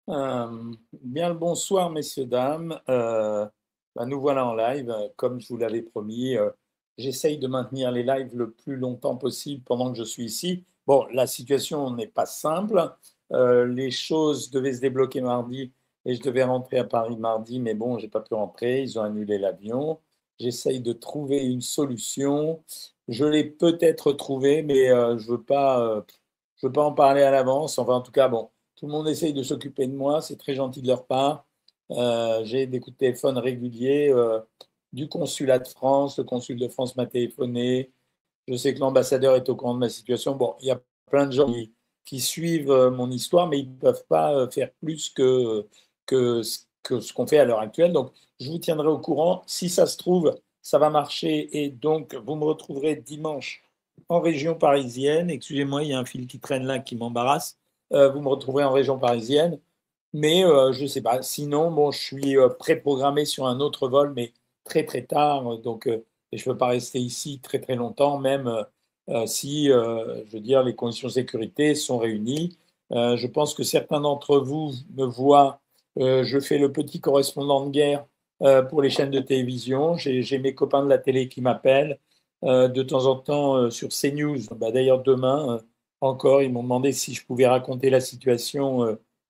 Bien le bonsoir, messieurs, dames. Nous voilà en live. Comme je vous l'avais promis, j'essaye de maintenir les lives le plus longtemps possible pendant que je suis ici. Bon, la situation n'est pas simple. Les choses devaient se débloquer mardi et je devais rentrer à Paris mardi, mais bon, j'ai pas pu rentrer. Ils ont annulé l'avion. J'essaye de trouver une solution. Je l'ai peut-être trouvée, mais je veux pas en parler à l'avance. Enfin, en tout cas, bon. Tout le monde essaye de s'occuper de moi, c'est très gentil de leur part. J'ai des coups de téléphone réguliers du consulat de France. Le consul de France m'a téléphoné. Je sais que l'ambassadeur est au courant de ma situation. Bon, il y a plein de gens qui suivent mon histoire, mais ils ne peuvent pas faire plus que ce qu'on fait à l'heure actuelle. Donc, je vous tiendrai au courant. Si ça se trouve, ça va marcher. Et donc, vous me retrouverez dimanche en région parisienne. Excusez-moi, il y a un fil qui traîne là qui m'embarrasse. Vous me retrouverez en région parisienne. Mais je ne sais pas. Sinon, bon, je suis préprogrammé sur un autre vol, mais très très tard. Donc, et je ne peux pas rester ici très très longtemps, même si, je veux dire, les conditions de sécurité sont réunies. Je pense que certains d'entre vous me voient. Je fais le petit correspondant de guerre pour les chaînes de télévision. J'ai mes copains de la télé qui m'appellent de temps en temps sur CNews. Bah, d'ailleurs, demain encore, ils m'ont demandé si je pouvais raconter la situation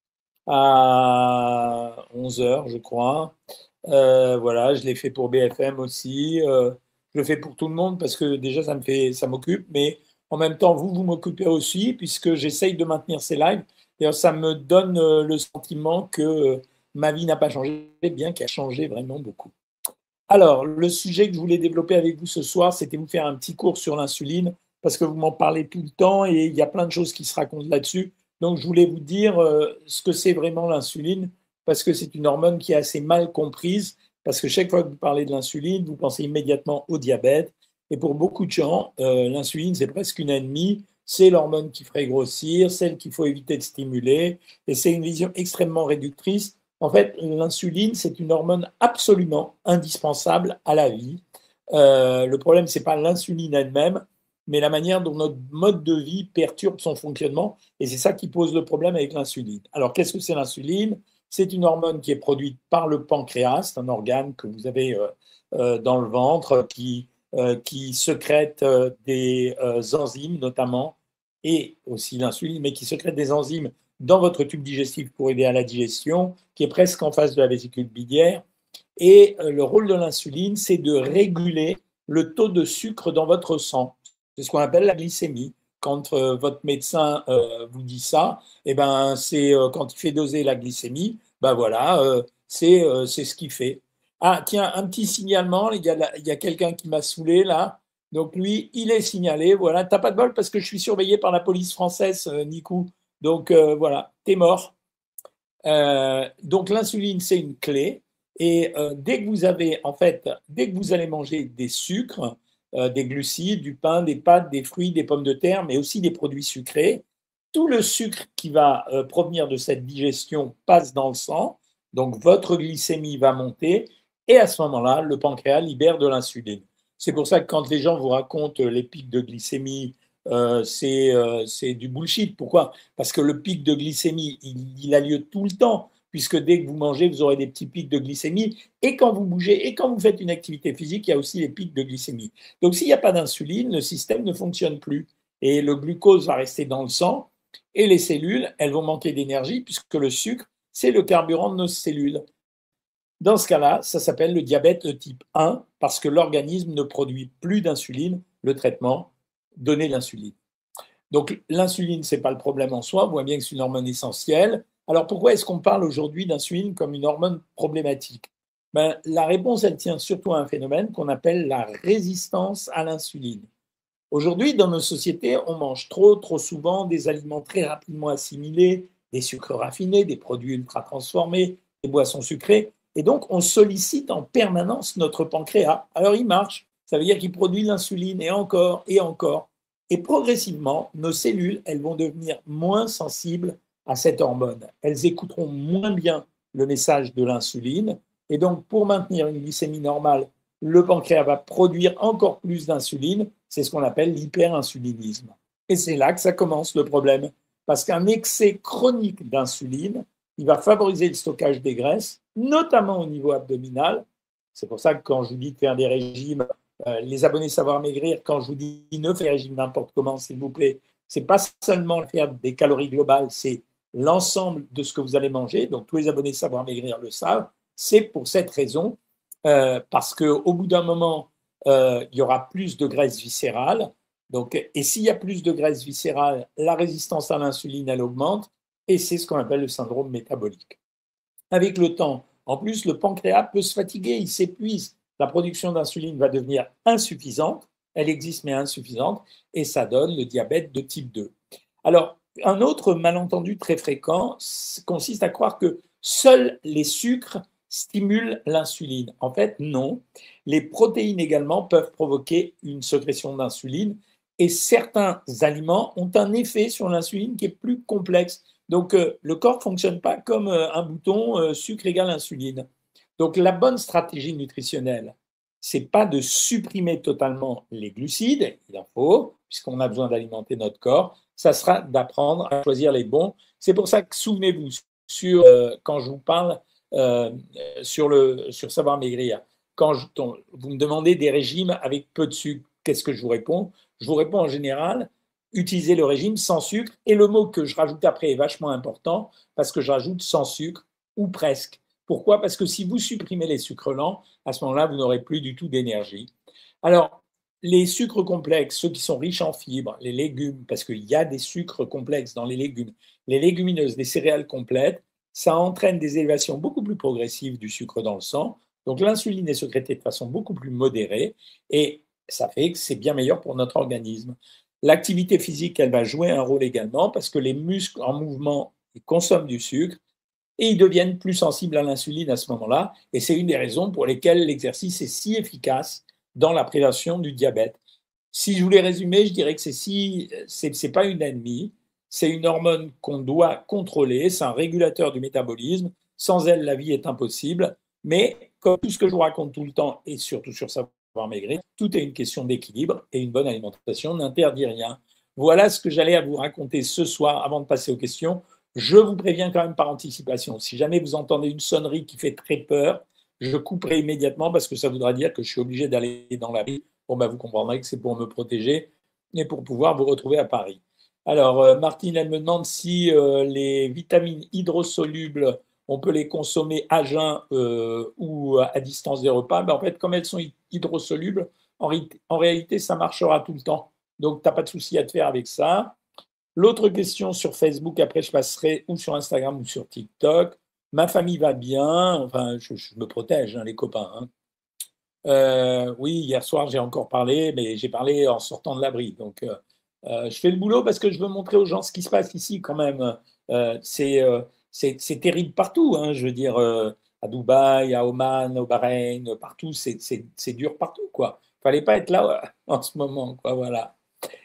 à 11 heures, je crois. Voilà, je l'ai fait pour BFM aussi. Je le fais pour tout le monde parce que déjà, ça m'occupe. Mais en même temps, vous m'occupez aussi puisque j'essaye de maintenir ces lives. D'ailleurs, ça me donne le sentiment que ma vie n'a pas changé, bien qu'elle a changé vraiment beaucoup. Alors, le sujet que je voulais développer avec vous ce soir, c'était vous faire un petit cours sur l'insuline, parce que vous m'en parlez tout le temps et il y a plein de choses qui se racontent là-dessus. Donc, je voulais vous dire ce que c'est vraiment l'insuline, parce que c'est une hormone qui est assez mal comprise, parce que chaque fois que vous parlez de l'insuline, vous pensez immédiatement au diabète. Et pour beaucoup de gens, l'insuline, c'est presque une ennemie. C'est l'hormone qui ferait grossir, celle qu'il faut éviter de stimuler. Et c'est une vision extrêmement réductrice. En fait, l'insuline, c'est une hormone absolument indispensable à la vie. Le problème, c'est pas l'insuline elle-même, mais la manière dont notre mode de vie perturbe son fonctionnement. Et c'est ça qui pose le problème avec l'insuline. Alors, qu'est-ce que c'est l'insuline? C'est une hormone qui est produite par le pancréas, c'est un organe que vous avez dans le ventre qui sécrète des enzymes notamment, et aussi l'insuline, mais qui sécrète des enzymes dans votre tube digestif pour aider à la digestion, qui est presque en face de la vésicule biliaire. Et le rôle de l'insuline, c'est de réguler le taux de sucre dans votre sang. C'est ce qu'on appelle la glycémie. Quand votre médecin vous dit ça, eh ben, c'est quand il fait doser la glycémie, ben voilà, c'est ce qu'il fait. Ah, tiens, un petit signalement, il y a quelqu'un qui m'a saoulé là. Donc lui, il est signalé. Voilà, t'as pas de bol parce que je suis surveillé par la police française, Nico. Donc voilà, t'es mort. Donc l'insuline, c'est une clé. Et dès que vous avez, en fait, dès que vous allez manger des sucres, des glucides, du pain, des pâtes, des fruits, des pommes de terre, mais aussi des produits sucrés, tout le sucre qui va provenir de cette digestion passe dans le sang. Donc votre glycémie va monter. Et à ce moment-là, le pancréas libère de l'insuline. C'est pour ça que quand les gens vous racontent les pics de glycémie, c'est du bullshit. Pourquoi? Parce que le pic de glycémie, il a lieu tout le temps, puisque dès que vous mangez, vous aurez des petits pics de glycémie. Et quand vous bougez, et quand vous faites une activité physique, il y a aussi des pics de glycémie. Donc s'il n'y a pas d'insuline, le système ne fonctionne plus. Et le glucose va rester dans le sang, et les cellules, elles vont manquer d'énergie, puisque le sucre, c'est le carburant de nos cellules. Dans ce cas-là, ça s'appelle le diabète de type 1, parce que l'organisme ne produit plus d'insuline, le traitement, donner l'insuline. Donc l'insuline, ce n'est pas le problème en soi, on voit bien que c'est une hormone essentielle. Alors pourquoi est-ce qu'on parle aujourd'hui d'insuline comme une hormone problématique? La réponse, elle tient surtout à un phénomène qu'on appelle la résistance à l'insuline. Aujourd'hui, dans nos sociétés, on mange trop souvent des aliments très rapidement assimilés, des sucres raffinés, des produits ultra transformés, des boissons sucrées. Et donc, on sollicite en permanence notre pancréas. Alors, il marche. Ça veut dire qu'il produit l'insuline et encore et encore. Et progressivement, nos cellules, elles vont devenir moins sensibles à cette hormone. Elles écouteront moins bien le message de l'insuline. Et donc, pour maintenir une glycémie normale, le pancréas va produire encore plus d'insuline. C'est ce qu'on appelle l'hyperinsulinisme. Et c'est là que ça commence le problème. Parce qu'un excès chronique d'insuline il va favoriser le stockage des graisses, notamment au niveau abdominal. C'est pour ça que quand je vous dis de faire des régimes, les abonnés Savoir Maigrir, quand je vous dis ne faites régime n'importe comment, s'il vous plaît, c'est pas seulement faire des calories globales, c'est l'ensemble de ce que vous allez manger. Donc tous les abonnés Savoir Maigrir le savent. C'est pour cette raison, parce qu'au bout d'un moment, il y aura plus de graisse viscérale. Donc, et s'il y a plus de graisse viscérale, la résistance à l'insuline, elle augmente, et c'est ce qu'on appelle le syndrome métabolique. Avec le temps, en plus, le pancréas peut se fatiguer, il s'épuise, la production d'insuline va devenir insuffisante, elle existe mais insuffisante, et ça donne le diabète de type 2. Alors, un autre malentendu très fréquent consiste à croire que seuls les sucres stimulent l'insuline. En fait, non. Les protéines également peuvent provoquer une sécrétion d'insuline et certains aliments ont un effet sur l'insuline qui est plus complexe. Donc, le corps ne fonctionne pas comme un bouton sucre égale insuline. Donc, la bonne stratégie nutritionnelle, c'est pas de supprimer totalement les glucides, il en faut, puisqu'on a besoin d'alimenter notre corps, ça sera d'apprendre à choisir les bons. C'est pour ça que, souvenez-vous, quand je vous parle sur Savoir Maigrir, quand vous me demandez des régimes avec peu de sucre, qu'est-ce que je vous réponds? Je vous réponds en général, utilisez le régime sans sucre. Et le mot que je rajoute après est vachement important parce que je rajoute sans sucre ou presque. Pourquoi? Parce que si vous supprimez les sucres lents, à ce moment-là, vous n'aurez plus du tout d'énergie. Alors, les sucres complexes, ceux qui sont riches en fibres, les légumes, parce qu'il y a des sucres complexes dans les légumes, les légumineuses, les céréales complètes, ça entraîne des élévations beaucoup plus progressives du sucre dans le sang. Donc l'insuline est sécrétée de façon beaucoup plus modérée et ça fait que c'est bien meilleur pour notre organisme. L'activité physique, elle va jouer un rôle également parce que les muscles en mouvement ils consomment du sucre et ils deviennent plus sensibles à l'insuline à ce moment-là. Et c'est une des raisons pour lesquelles l'exercice est si efficace dans la prévention du diabète. Si je voulais résumer, je dirais que c'est pas une ennemie, c'est une hormone qu'on doit contrôler, c'est un régulateur du métabolisme. Sans elle, la vie est impossible. Mais comme tout ce que je vous raconte tout le temps, et surtout sur Savoir Maigrir, tout est une question d'équilibre et une bonne alimentation n'interdit rien. Voilà ce que j'allais à vous raconter ce soir avant de passer aux questions. Je vous préviens quand même par anticipation. Si jamais vous entendez une sonnerie qui fait très peur, je couperai immédiatement parce que ça voudra dire que je suis obligé d'aller dans la rue. Bon, ben, vous comprendrez que c'est pour me protéger et pour pouvoir vous retrouver à Paris. Alors, Martine, elle me demande si les vitamines hydrosolubles, on peut les consommer à jeun ou à distance des repas. Ben, en fait, comme elles sont hydrosolubles, en réalité, ça marchera tout le temps. Donc, tu n'as pas de souci à te faire avec ça. L'autre question sur Facebook, après je passerai ou sur Instagram ou sur TikTok. Ma famille va bien, enfin je me protège, hein, les copains. Hein. Oui, hier soir j'ai encore parlé, mais j'ai parlé en sortant de l'abri. Donc je fais le boulot parce que je veux montrer aux gens ce qui se passe ici quand même. C'est terrible partout, hein, je veux dire, à Dubaï, à Oman, au Bahreïn, partout, c'est dur partout, quoi. Fallait pas être là en ce moment, quoi, voilà.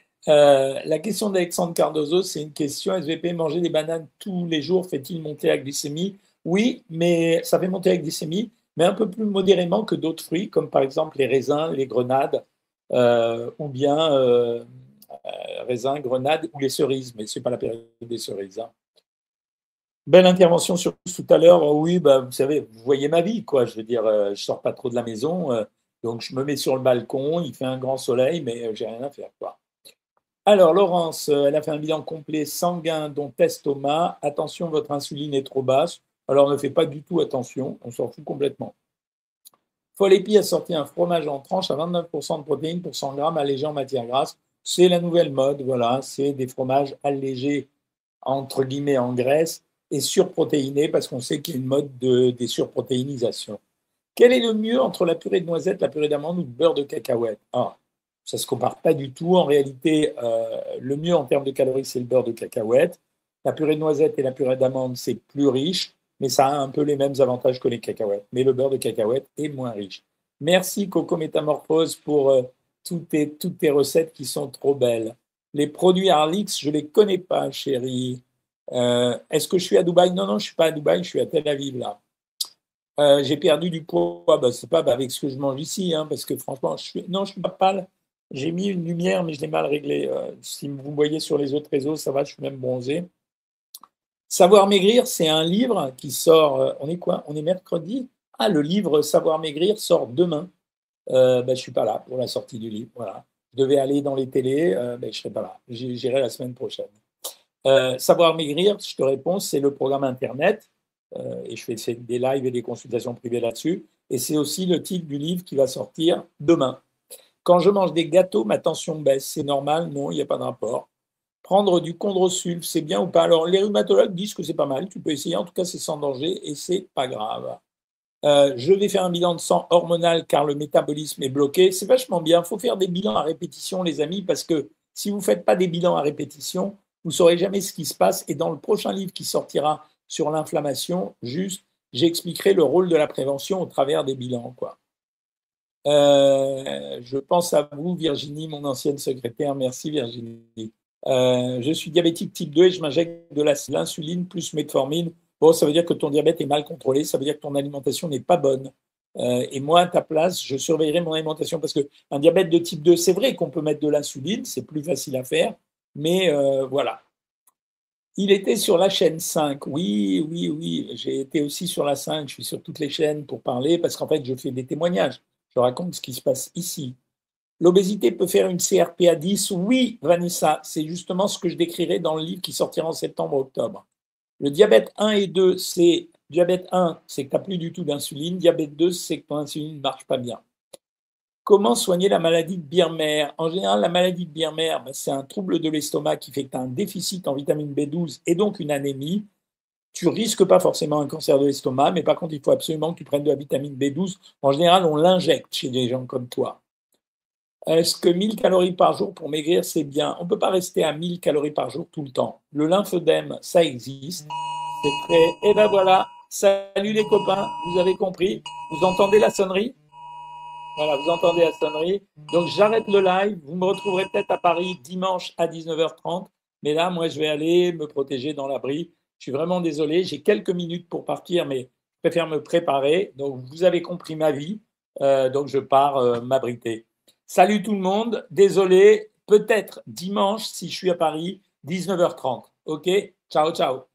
La question d'Alexandre Cardozo, c'est une question. SVP, manger des bananes tous les jours fait-il monter la glycémie? Oui, mais ça fait monter la glycémie, mais un peu plus modérément que d'autres fruits, comme par exemple les raisins, les grenades, ou bien raisins, grenades ou les cerises. Mais ce n'est pas la période des cerises. Hein. Belle intervention sur tout à l'heure. Oh oui, bah, vous savez, vous voyez ma vie, quoi. Je veux dire, je sors pas trop de la maison, donc je me mets sur le balcon. Il fait un grand soleil, mais j'ai rien à faire, quoi. Alors, Laurence, elle a fait un bilan complet sanguin, dont test Thomas. Attention, votre insuline est trop basse. Alors, ne faites pas du tout attention, on s'en fout complètement. Folépi a sorti un fromage en tranche à 29% de protéines pour 100 grammes, allégé en matière grasse. C'est la nouvelle mode, voilà, c'est des fromages allégés, entre guillemets, en graisse et surprotéinés, parce qu'on sait qu'il y a une mode des surprotéinisations. Quel est le mieux entre la purée de noisettes, la purée d'amande ou le beurre de cacahuète? Ça ne se compare pas du tout. En réalité, le mieux en termes de calories, c'est le beurre de cacahuète. La purée de noisettes et la purée d'amande, c'est plus riche, mais ça a un peu les mêmes avantages que les cacahuètes. Mais le beurre de cacahuète est moins riche. Merci Coco Métamorphose pour toutes tes recettes qui sont trop belles. Les produits Harlix, je ne les connais pas, chérie. Est-ce que je suis à Dubaï? Non, non, je ne suis pas à Dubaï, je suis à Tel Aviv, là. J'ai perdu du poids, c'est pas avec ce que je mange ici, hein, parce que franchement, non, je suis pas pâle. J'ai mis une lumière, mais je l'ai mal réglée. Si vous me voyez sur les autres réseaux, ça va, je suis même bronzé. Savoir maigrir, c'est un livre qui sort, on est quoi? On est mercredi? Ah, le livre Savoir maigrir sort demain. Je ne suis pas là pour la sortie du livre. Voilà. Je devais aller dans les télés, je ne serai pas là. J'irai la semaine prochaine. Savoir maigrir, je te réponds, c'est le programme Internet. Et je fais des lives et des consultations privées là-dessus. Et c'est aussi le titre du livre qui va sortir demain. Quand je mange des gâteaux, ma tension baisse. C'est normal? Non, il n'y a pas de rapport. Prendre du chondrosulf, c'est bien ou pas? Alors, les rhumatologues disent que c'est pas mal. Tu peux essayer. En tout cas, c'est sans danger et c'est pas grave. Je vais faire un bilan de sang hormonal car le métabolisme est bloqué. C'est vachement bien. Il faut faire des bilans à répétition, les amis, parce que si vous ne faites pas des bilans à répétition, vous ne saurez jamais ce qui se passe. Et dans le prochain livre qui sortira sur l'inflammation, j'expliquerai le rôle de la prévention au travers des bilans, quoi. Je pense à vous, Virginie, mon ancienne secrétaire. Merci, Virginie. Je suis diabétique type 2 et je m'injecte de l'insuline plus metformine. Bon, ça veut dire que ton diabète est mal contrôlé, ça veut dire que ton alimentation n'est pas bonne. Et moi, à ta place, je surveillerai mon alimentation parce qu'un diabète de type 2, c'est vrai qu'on peut mettre de l'insuline, c'est plus facile à faire, mais voilà. Il était sur la chaîne 5. Oui, oui, oui. J'ai été aussi sur la 5. Je suis sur toutes les chaînes pour parler parce qu'en fait, je fais des témoignages. Je raconte ce qui se passe ici. L'obésité peut faire une CRP à 10? Oui, Vanessa. C'est justement ce que je décrirai dans le livre qui sortira en septembre-octobre. Le diabète 1 et 2, c'est diabète 1, c'est que tu n'as plus du tout d'insuline. Diabète 2, c'est que ton insuline ne marche pas bien. Comment soigner la maladie de Birmer? En général, la maladie de Birmer, c'est un trouble de l'estomac qui fait que tu as un déficit en vitamine B12 et donc une anémie. Tu risques pas forcément un cancer de l'estomac, mais par contre, il faut absolument que tu prennes de la vitamine B12. En général, on l'injecte chez des gens comme toi. Est-ce que 1000 calories par jour pour maigrir, c'est bien? On ne peut pas rester à 1000 calories par jour tout le temps. Le lymphodème, ça existe. C'est très... Et ben voilà. Salut les copains, vous avez compris? Vous entendez la sonnerie? Voilà, vous entendez la sonnerie. Donc j'arrête le live. Vous me retrouverez peut-être à Paris dimanche à 19h30. Mais là, moi, je vais aller me protéger dans l'abri. Je suis vraiment désolé. J'ai quelques minutes pour partir, mais je préfère me préparer. Donc vous avez compris ma vie. Donc je pars m'abriter. Salut tout le monde. Désolé. Peut-être dimanche, si je suis à Paris, 19h30. OK? Ciao, ciao.